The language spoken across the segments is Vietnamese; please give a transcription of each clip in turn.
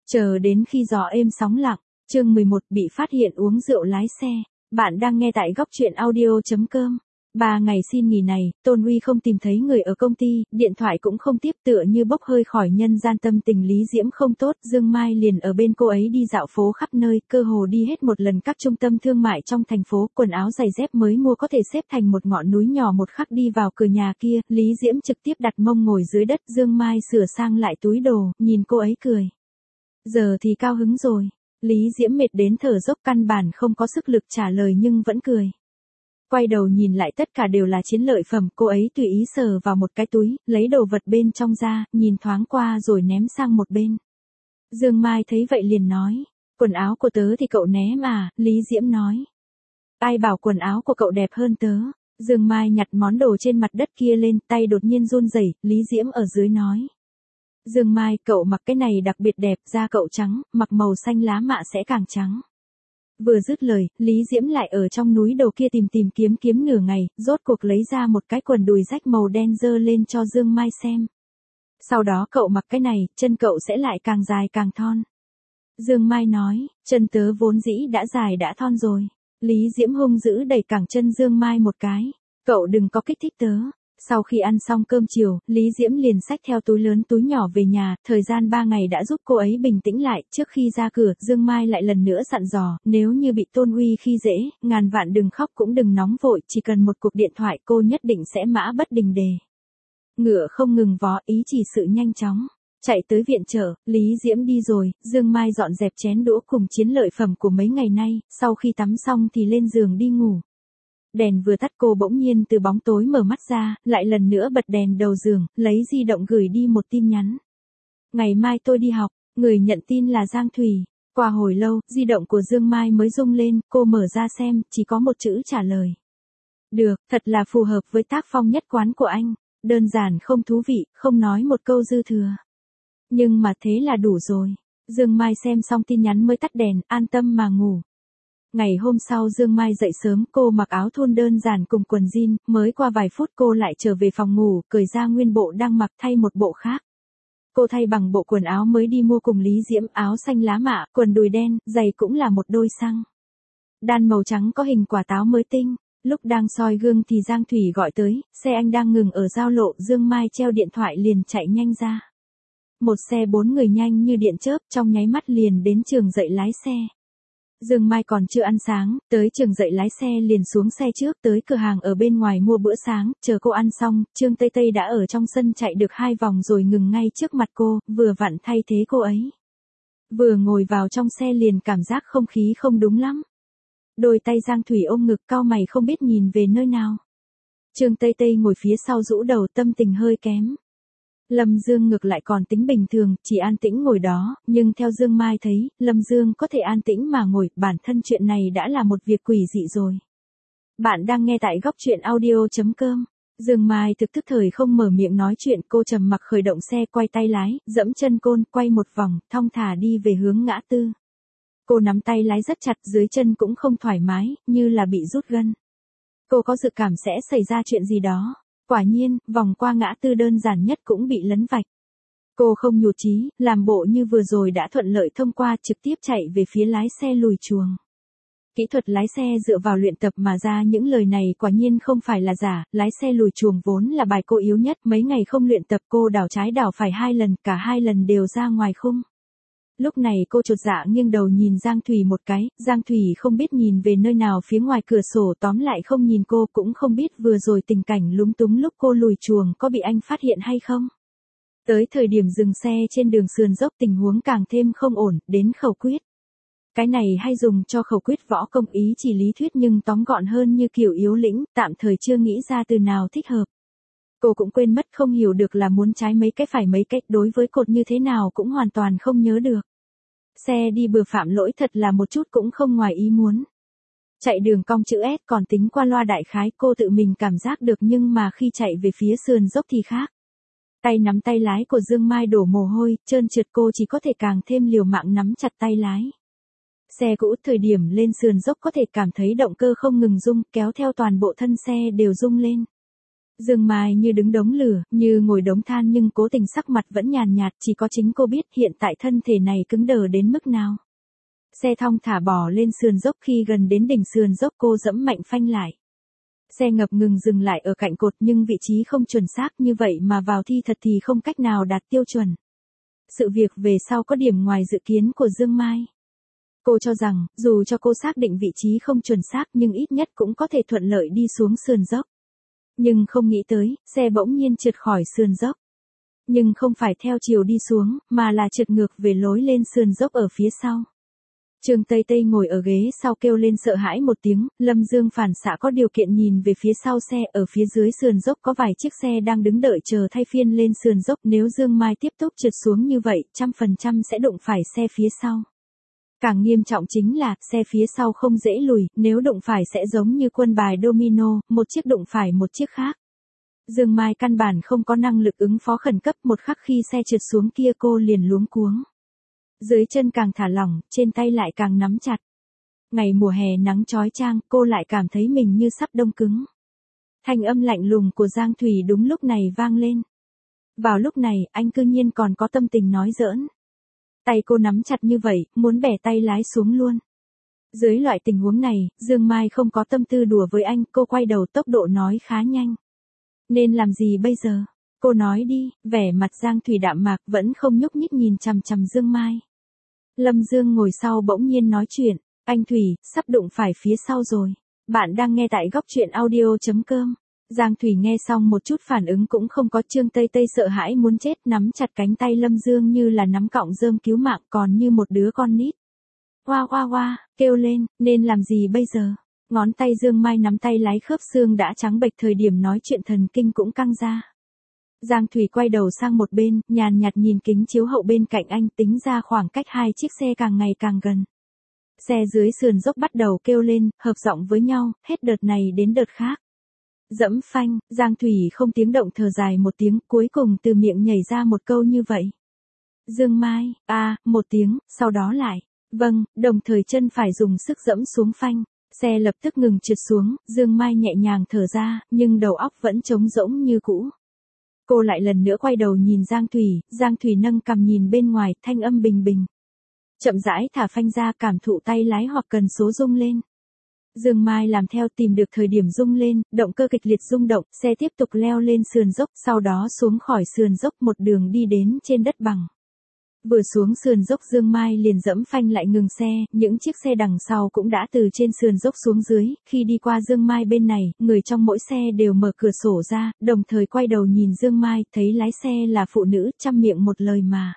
Chờ đến khi gió êm sóng lặng, chương 11 bị phát hiện uống rượu lái xe. Bạn đang nghe tại góc truyện audio.com. 3 ngày xin nghỉ này, Tôn Uy không tìm thấy người ở công ty, điện thoại cũng không tiếp, tựa như bốc hơi khỏi nhân gian. Tâm tình Lý Diễm không tốt, Dương Mai liền ở bên cô ấy đi dạo phố khắp nơi, cơ hồ đi hết một lần các trung tâm thương mại trong thành phố, quần áo giày dép mới mua có thể xếp thành một ngọn núi nhỏ. Một khắc đi vào cửa nhà kia, Lý Diễm trực tiếp đặt mông ngồi dưới đất, Dương Mai sửa sang lại túi đồ, nhìn cô ấy cười. Giờ thì cao hứng rồi. Lý Diễm mệt đến thở dốc, căn bản không có sức lực trả lời nhưng vẫn cười. Quay đầu nhìn lại tất cả đều là chiến lợi phẩm, cô ấy tùy ý sờ vào một cái túi, lấy đồ vật bên trong ra, nhìn thoáng qua rồi ném sang một bên. Dương Mai thấy vậy liền nói, quần áo của tớ thì cậu ném à, Lý Diễm nói. Ai bảo quần áo của cậu đẹp hơn tớ. Dương Mai nhặt món đồ trên mặt đất kia lên, tay đột nhiên run rẩy. Lý Diễm ở dưới nói. Dương Mai, cậu mặc cái này đặc biệt đẹp, da cậu trắng, mặc màu xanh lá mạ sẽ càng trắng. Vừa dứt lời, Lý Diễm lại ở trong núi đồ kia tìm kiếm nửa ngày, rốt cuộc lấy ra một cái quần đùi rách màu đen giơ lên cho Dương Mai xem. Sau đó cậu mặc cái này, chân cậu sẽ lại càng dài càng thon. Dương Mai nói, chân tớ vốn dĩ đã dài đã thon rồi. Lý Diễm hung dữ đẩy cẳng chân Dương Mai một cái. Cậu đừng có kích thích tớ. Sau khi ăn xong cơm chiều, Lý Diễm liền xách theo túi lớn túi nhỏ về nhà, thời gian 3 ngày đã giúp cô ấy bình tĩnh lại. Trước khi ra cửa, Dương Mai lại lần nữa dặn dò, nếu như bị Tôn Uy khi dễ, ngàn vạn đừng khóc cũng đừng nóng vội, chỉ cần một cuộc điện thoại cô nhất định sẽ mã bất đình đề. Ngựa không ngừng vó, ý chỉ sự nhanh chóng. Chạy tới viện trợ, Lý Diễm đi rồi, Dương Mai dọn dẹp chén đũa cùng chiến lợi phẩm của mấy ngày nay, sau khi tắm xong thì lên giường đi ngủ. Đèn vừa tắt cô bỗng nhiên từ bóng tối mở mắt ra, lại lần nữa bật đèn đầu giường, lấy di động gửi đi một tin nhắn. Ngày mai tôi đi học, người nhận tin là Giang Thủy. Qua hồi lâu, di động của Dương Mai mới rung lên, cô mở ra xem, chỉ có một chữ trả lời. Được, thật là phù hợp với tác phong nhất quán của anh, đơn giản không thú vị, không nói một câu dư thừa. Nhưng mà thế là đủ rồi. Dương Mai xem xong tin nhắn mới tắt đèn, an tâm mà ngủ. Ngày hôm sau Dương Mai dậy sớm, cô mặc áo thun đơn giản cùng quần jean, mới qua vài phút cô lại trở về phòng ngủ, cởi ra nguyên bộ đang mặc thay một bộ khác. Cô thay bằng bộ quần áo mới đi mua cùng Lý Diễm, áo xanh lá mạ, quần đùi đen, giày cũng là một đôi xăng đan màu trắng có hình quả táo mới tinh. Lúc đang soi gương thì Giang Thủy gọi tới, xe anh đang ngừng ở giao lộ, Dương Mai treo điện thoại liền chạy nhanh ra. Một xe 4 người nhanh như điện chớp, trong nháy mắt liền đến trường dạy lái xe. Dương Mai còn chưa ăn sáng, tới trường dạy lái xe liền xuống xe trước, tới cửa hàng ở bên ngoài mua bữa sáng, chờ cô ăn xong, Trương Tây Tây đã ở trong sân chạy được 2 vòng rồi ngừng ngay trước mặt cô, vừa vặn thay thế cô ấy. Vừa ngồi vào trong xe liền cảm giác không khí không đúng lắm. Đôi tay Giang Thủy ôm ngực cau mày không biết nhìn về nơi nào. Trương Tây Tây ngồi phía sau rũ đầu, tâm tình hơi kém. Lâm Dương ngược lại còn tính bình thường, chỉ an tĩnh ngồi đó, nhưng theo Dương Mai thấy, Lâm Dương có thể an tĩnh mà ngồi, bản thân chuyện này đã là một việc quỷ dị rồi. Bạn đang nghe tại góc truyện audio.com. Dương Mai thực tức thời không mở miệng nói chuyện, cô trầm mặc khởi động xe, quay tay lái, dẫm chân côn, quay một vòng, thong thả đi về hướng ngã tư. Cô nắm tay lái rất chặt, dưới chân cũng không thoải mái, như là bị rút gân. Cô có dự cảm sẽ xảy ra chuyện gì đó. Quả nhiên, vòng qua ngã tư đơn giản nhất cũng bị lấn vạch. Cô không nhụt chí, làm bộ như vừa rồi đã thuận lợi thông qua, trực tiếp chạy về phía lái xe lùi chuồng. Kỹ thuật lái xe dựa vào luyện tập mà ra, những lời này quả nhiên không phải là giả, lái xe lùi chuồng vốn là bài cô yếu nhất, mấy ngày không luyện tập cô đảo trái đảo phải 2 lần, cả 2 lần đều ra ngoài khung. Lúc này cô chột dạ nghiêng đầu nhìn Giang Thủy một cái, Giang Thủy không biết nhìn về nơi nào phía ngoài cửa sổ, tóm lại không nhìn cô, cũng không biết vừa rồi tình cảnh lúng túng lúc cô lùi chuồng có bị anh phát hiện hay không. Tới thời điểm dừng xe trên đường sườn dốc tình huống càng thêm không ổn, đến khẩu quyết. Cái này hay dùng cho khẩu quyết võ công, ý chỉ lý thuyết nhưng tóm gọn hơn như kiểu yếu lĩnh, tạm thời chưa nghĩ ra từ nào thích hợp. Cô cũng quên mất, không hiểu được là muốn trái mấy cái phải mấy cách, đối với cột như thế nào cũng hoàn toàn không nhớ được. Xe đi bừa phạm lỗi thật là một chút cũng không ngoài ý muốn. Chạy đường cong chữ S còn tính qua loa đại khái, cô tự mình cảm giác được, nhưng mà khi chạy về phía sườn dốc thì khác. Tay nắm tay lái của Dương Mai đổ mồ hôi, trơn trượt, cô chỉ có thể càng thêm liều mạng nắm chặt tay lái. Xe cũ thời điểm lên sườn dốc có thể cảm thấy động cơ không ngừng rung, kéo theo toàn bộ thân xe đều rung lên. Dương Mai như đứng đống lửa, như ngồi đống than nhưng cố tình sắc mặt vẫn nhàn nhạt, chỉ có chính cô biết hiện tại thân thể này cứng đờ đến mức nào. Xe thong thả bò lên sườn dốc, khi gần đến đỉnh sườn dốc cô giẫm mạnh phanh lại. Xe ngập ngừng dừng lại ở cạnh cột nhưng vị trí không chuẩn xác, như vậy mà vào thi thật thì không cách nào đạt tiêu chuẩn. Sự việc về sau có điểm ngoài dự kiến của Dương Mai. Cô cho rằng, dù cho cô xác định vị trí không chuẩn xác nhưng ít nhất cũng có thể thuận lợi đi xuống sườn dốc. Nhưng không nghĩ tới, xe bỗng nhiên trượt khỏi sườn dốc. Nhưng không phải theo chiều đi xuống, mà là trượt ngược về lối lên sườn dốc ở phía sau. Trương Tây Tây ngồi ở ghế sau kêu lên sợ hãi một tiếng, Lâm Dương phản xạ có điều kiện nhìn về phía sau xe, ở phía dưới sườn dốc có vài chiếc xe đang đứng đợi chờ thay phiên lên sườn dốc, nếu Dương Mai tiếp tục trượt xuống như vậy, 100% sẽ đụng phải xe phía sau. Càng nghiêm trọng chính là, xe phía sau không dễ lùi, nếu đụng phải sẽ giống như quân bài domino, một chiếc đụng phải một chiếc khác. Dương Mai căn bản không có năng lực ứng phó khẩn cấp, một khắc khi xe trượt xuống kia cô liền luống cuống. Dưới chân càng thả lỏng, trên tay lại càng nắm chặt. Ngày mùa hè nắng chói chang, cô lại cảm thấy mình như sắp đông cứng. Thanh âm lạnh lùng của Giang Thủy đúng lúc này vang lên. Vào lúc này, anh cư nhiên còn có tâm tình nói giỡn. Tay cô nắm chặt như vậy, muốn bẻ tay lái xuống luôn. Dưới loại tình huống này, Dương Mai không có tâm tư đùa với anh, cô quay đầu, tốc độ nói khá nhanh. Nên làm gì bây giờ? Cô nói đi, vẻ mặt Giang Thủy đạm mạc vẫn không nhúc nhích nhìn chằm chằm Dương Mai. Lâm Dương ngồi sau bỗng nhiên nói chuyện, anh Thủy, sắp đụng phải phía sau rồi. Bạn đang nghe tại góc truyện audio.com. Giang Thủy nghe xong một chút phản ứng cũng không có. Trương Tây Tây sợ hãi muốn chết, nắm chặt cánh tay Lâm Dương như là nắm cọng rơm cứu mạng, còn như một đứa con nít. Oa oa oa, kêu lên, nên làm gì bây giờ? Ngón tay Dương Mai nắm tay lái khớp xương đã trắng bệch, thời điểm nói chuyện thần kinh cũng căng ra. Giang Thủy quay đầu sang một bên, nhàn nhạt nhìn kính chiếu hậu bên cạnh anh, tính ra khoảng cách hai chiếc xe càng ngày càng gần. Xe dưới sườn dốc bắt đầu kêu lên, hợp giọng với nhau, hết đợt này đến đợt khác. Dẫm phanh, Giang Thủy không tiếng động thở dài một tiếng, cuối cùng từ miệng nhảy ra một câu như vậy. Dương Mai, một tiếng, sau đó lại, vâng, đồng thời chân phải dùng sức dẫm xuống phanh. Xe lập tức ngừng trượt xuống, Dương Mai nhẹ nhàng thở ra, nhưng đầu óc vẫn trống rỗng như cũ. Cô lại lần nữa quay đầu nhìn Giang Thủy nâng cằm nhìn bên ngoài, thanh âm bình bình. Chậm rãi thả phanh ra, cảm thụ tay lái hoặc cần số rung lên. Dương Mai làm theo, tìm được thời điểm rung lên, động cơ kịch liệt rung động, xe tiếp tục leo lên sườn dốc, sau đó xuống khỏi sườn dốc một đường đi đến trên đất bằng. Vừa xuống sườn dốc Dương Mai liền dẫm phanh lại ngừng xe, những chiếc xe đằng sau cũng đã từ trên sườn dốc xuống dưới, khi đi qua Dương Mai bên này, người trong mỗi xe đều mở cửa sổ ra, đồng thời quay đầu nhìn Dương Mai, thấy lái xe là phụ nữ, trăm miệng một lời mà.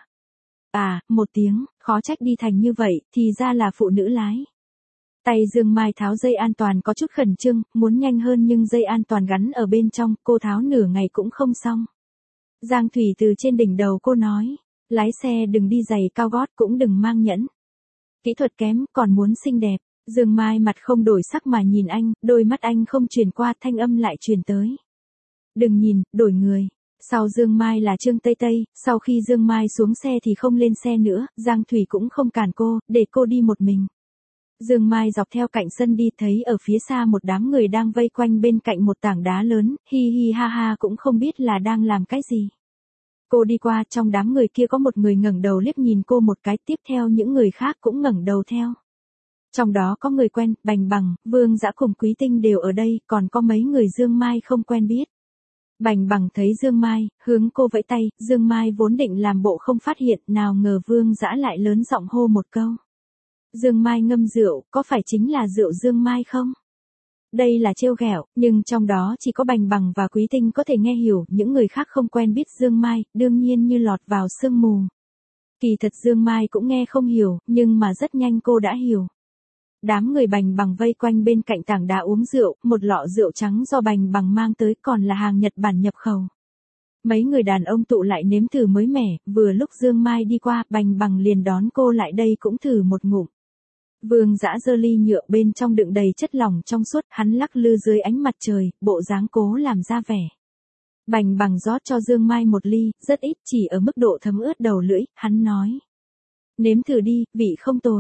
Một tiếng, khó trách đi thành như vậy, thì ra là phụ nữ lái. Tay Dương Mai tháo dây an toàn có chút khẩn trương, muốn nhanh hơn nhưng dây an toàn gắn ở bên trong, cô tháo nửa ngày cũng không xong. Giang Thủy từ trên đỉnh đầu cô nói. Lái xe đừng đi giày cao gót, cũng đừng mang nhẫn. Kỹ thuật kém, còn muốn xinh đẹp. Dương Mai mặt không đổi sắc mà nhìn anh, đôi mắt anh không chuyển qua, thanh âm lại truyền tới. Đừng nhìn, đổi người. Sau Dương Mai là Trương Tây Tây, sau khi Dương Mai xuống xe thì không lên xe nữa, Giang Thủy cũng không cản cô, để cô đi một mình. Dương Mai dọc theo cạnh sân đi, thấy ở phía xa một đám người đang vây quanh bên cạnh một tảng đá lớn, hi hi ha ha cũng không biết là đang làm cái gì. Cô đi qua, trong đám người kia có một người ngẩng đầu liếc nhìn cô một cái, tiếp theo những người khác cũng ngẩng đầu theo. Trong đó có người quen, Bành Bằng, Vương Dã cùng Quý Tinh đều ở đây, còn có mấy người Dương Mai không quen biết. Bành Bằng thấy Dương Mai, hướng cô vẫy tay, Dương Mai vốn định làm bộ không phát hiện, nào ngờ Vương Dã lại lớn giọng hô một câu. Dương Mai ngâm rượu, có phải chính là rượu Dương Mai không? Đây là trêu ghẹo, nhưng trong đó chỉ có Bành Bằng và Quý Tinh có thể nghe hiểu, những người khác không quen biết Dương Mai, đương nhiên như lọt vào sương mù. Kỳ thật Dương Mai cũng nghe không hiểu, nhưng mà rất nhanh cô đã hiểu. Đám người Bành Bằng vây quanh bên cạnh tảng đá uống rượu, một lọ rượu trắng do Bành Bằng mang tới, còn là hàng Nhật Bản nhập khẩu. Mấy người đàn ông tụ lại nếm thử mới mẻ, vừa lúc Dương Mai đi qua, Bành Bằng liền đón cô lại đây cũng thử một ngụm. Vương Dã giơ ly nhựa bên trong đựng đầy chất lỏng trong suốt, hắn lắc lư dưới ánh mặt trời, bộ dáng cố làm ra vẻ. Bành Bằng rót cho Dương Mai một ly, rất ít, chỉ ở mức độ thấm ướt đầu lưỡi, hắn nói. Nếm thử đi, vị không tồi.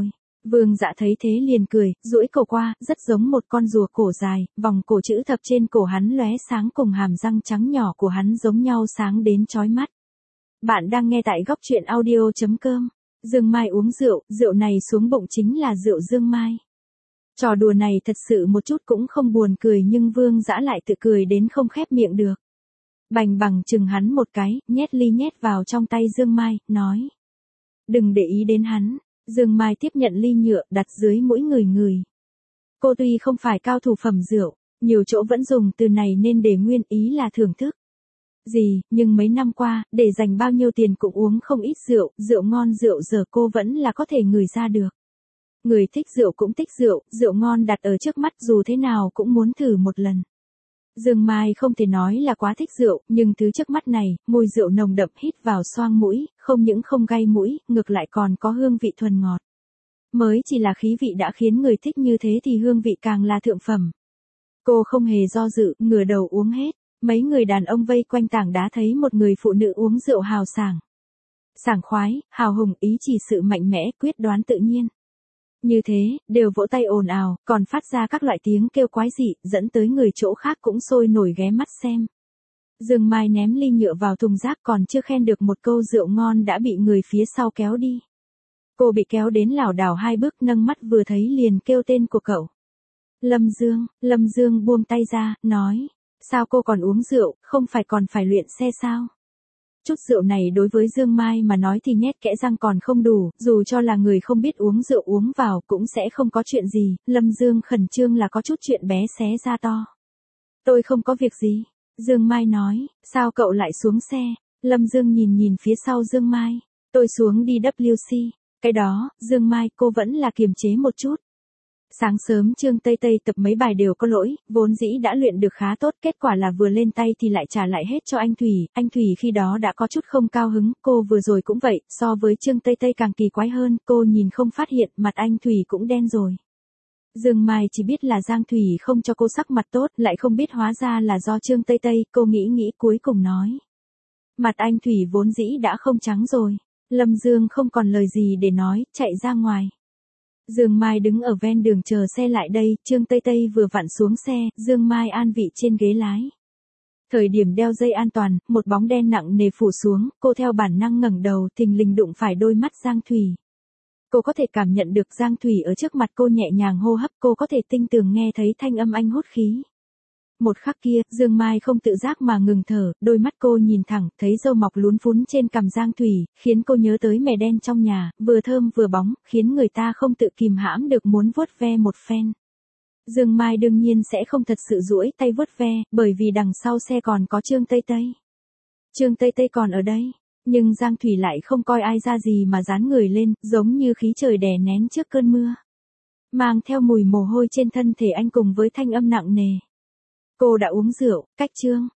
Vương Dã thấy thế liền cười, duỗi cổ qua, rất giống một con rùa cổ dài, vòng cổ chữ thập trên cổ hắn lóe sáng cùng hàm răng trắng nhỏ của hắn giống nhau sáng đến chói mắt. Bạn đang nghe tại góc truyện audio.com. Dương Mai uống rượu, rượu này xuống bụng chính là rượu Dương Mai. Trò đùa này thật sự một chút cũng không buồn cười nhưng Vương Dã lại tự cười đến không khép miệng được. Bành bằng chừng hắn một cái, nhét ly nhét vào trong tay Dương Mai, nói. Đừng để ý đến hắn. Dương Mai tiếp nhận ly nhựa đặt dưới mũi người. Cô tuy không phải cao thủ phẩm rượu, nhiều chỗ vẫn dùng từ này nên để nguyên ý là thưởng thức. Nhưng mấy năm qua, để dành bao nhiêu tiền cũng uống không ít rượu, rượu ngon rượu dở cô vẫn là có thể ngửi ra được. Người thích rượu cũng thích rượu, rượu ngon đặt ở trước mắt dù thế nào cũng muốn thử một lần. Dương Mai không thể nói là quá thích rượu, nhưng thứ trước mắt này, mùi rượu nồng đậm hít vào xoang mũi, không những không gay mũi, ngược lại còn có hương vị thuần ngọt. Mới chỉ là khí vị đã khiến người thích như thế thì hương vị càng là thượng phẩm. Cô không hề do dự, ngửa đầu uống hết. Mấy người đàn ông vây quanh tảng đá thấy một người phụ nữ uống rượu hào sảng. Sảng khoái, hào hùng, ý chỉ sự mạnh mẽ, quyết đoán tự nhiên. Như thế, đều vỗ tay ồn ào, còn phát ra các loại tiếng kêu quái dị, dẫn tới người chỗ khác cũng sôi nổi ghé mắt xem. Dương Mai ném ly nhựa vào thùng rác còn chưa khen được một câu rượu ngon đã bị người phía sau kéo đi. Cô bị kéo đến lảo đảo 2 bước nâng mắt vừa thấy liền kêu tên của cậu. Lâm Dương buông tay ra, nói. Sao cô còn uống rượu, không phải còn phải luyện xe sao? Chút rượu này đối với Dương Mai mà nói thì nhét kẽ răng còn không đủ, dù cho là người không biết uống rượu uống vào cũng sẽ không có chuyện gì, Lâm Dương khẩn trương là có chút chuyện bé xé ra to. Tôi không có việc gì, Dương Mai nói, sao cậu lại xuống xe? Lâm Dương nhìn phía sau Dương Mai, tôi xuống đi WC, cái đó, Dương Mai cô vẫn là kiềm chế một chút. Sáng sớm Trương Tây Tây tập mấy bài đều có lỗi, vốn dĩ đã luyện được khá tốt, kết quả là vừa lên tay thì lại trả lại hết cho anh Thủy khi đó đã có chút không cao hứng, cô vừa rồi cũng vậy, so với Trương Tây Tây càng kỳ quái hơn, cô nhìn không phát hiện, mặt anh Thủy cũng đen rồi. Dương Mai chỉ biết là Giang Thủy không cho cô sắc mặt tốt, lại không biết hóa ra là do Trương Tây Tây, cô nghĩ cuối cùng nói. Mặt anh Thủy vốn dĩ đã không trắng rồi, Lâm Dương không còn lời gì để nói, chạy ra ngoài. Dương Mai đứng ở ven đường chờ xe lại đây, Trương Tây Tây vừa vặn xuống xe, Dương Mai an vị trên ghế lái. Thời điểm đeo dây an toàn, một bóng đen nặng nề phủ xuống, cô theo bản năng ngẩng đầu, thình lình đụng phải đôi mắt Giang Thủy. Cô có thể cảm nhận được Giang Thủy ở trước mặt cô nhẹ nhàng hô hấp, cô có thể tinh tường nghe thấy thanh âm anh hút khí. Một khắc kia, Dương Mai không tự giác mà ngừng thở, đôi mắt cô nhìn thẳng, thấy râu mọc lún phún trên cằm Giang Thủy, khiến cô nhớ tới mè đen trong nhà, vừa thơm vừa bóng, khiến người ta không tự kìm hãm được muốn vuốt ve một phen. Dương Mai đương nhiên sẽ không thật sự duỗi tay vuốt ve, bởi vì đằng sau xe còn có Trương Tây Tây. Trương Tây Tây còn ở đây, nhưng Giang Thủy lại không coi ai ra gì mà dán người lên, giống như khí trời đè nén trước cơn mưa. Mang theo mùi mồ hôi trên thân thể anh cùng với thanh âm nặng nề. Cô đã uống rượu, cách Trương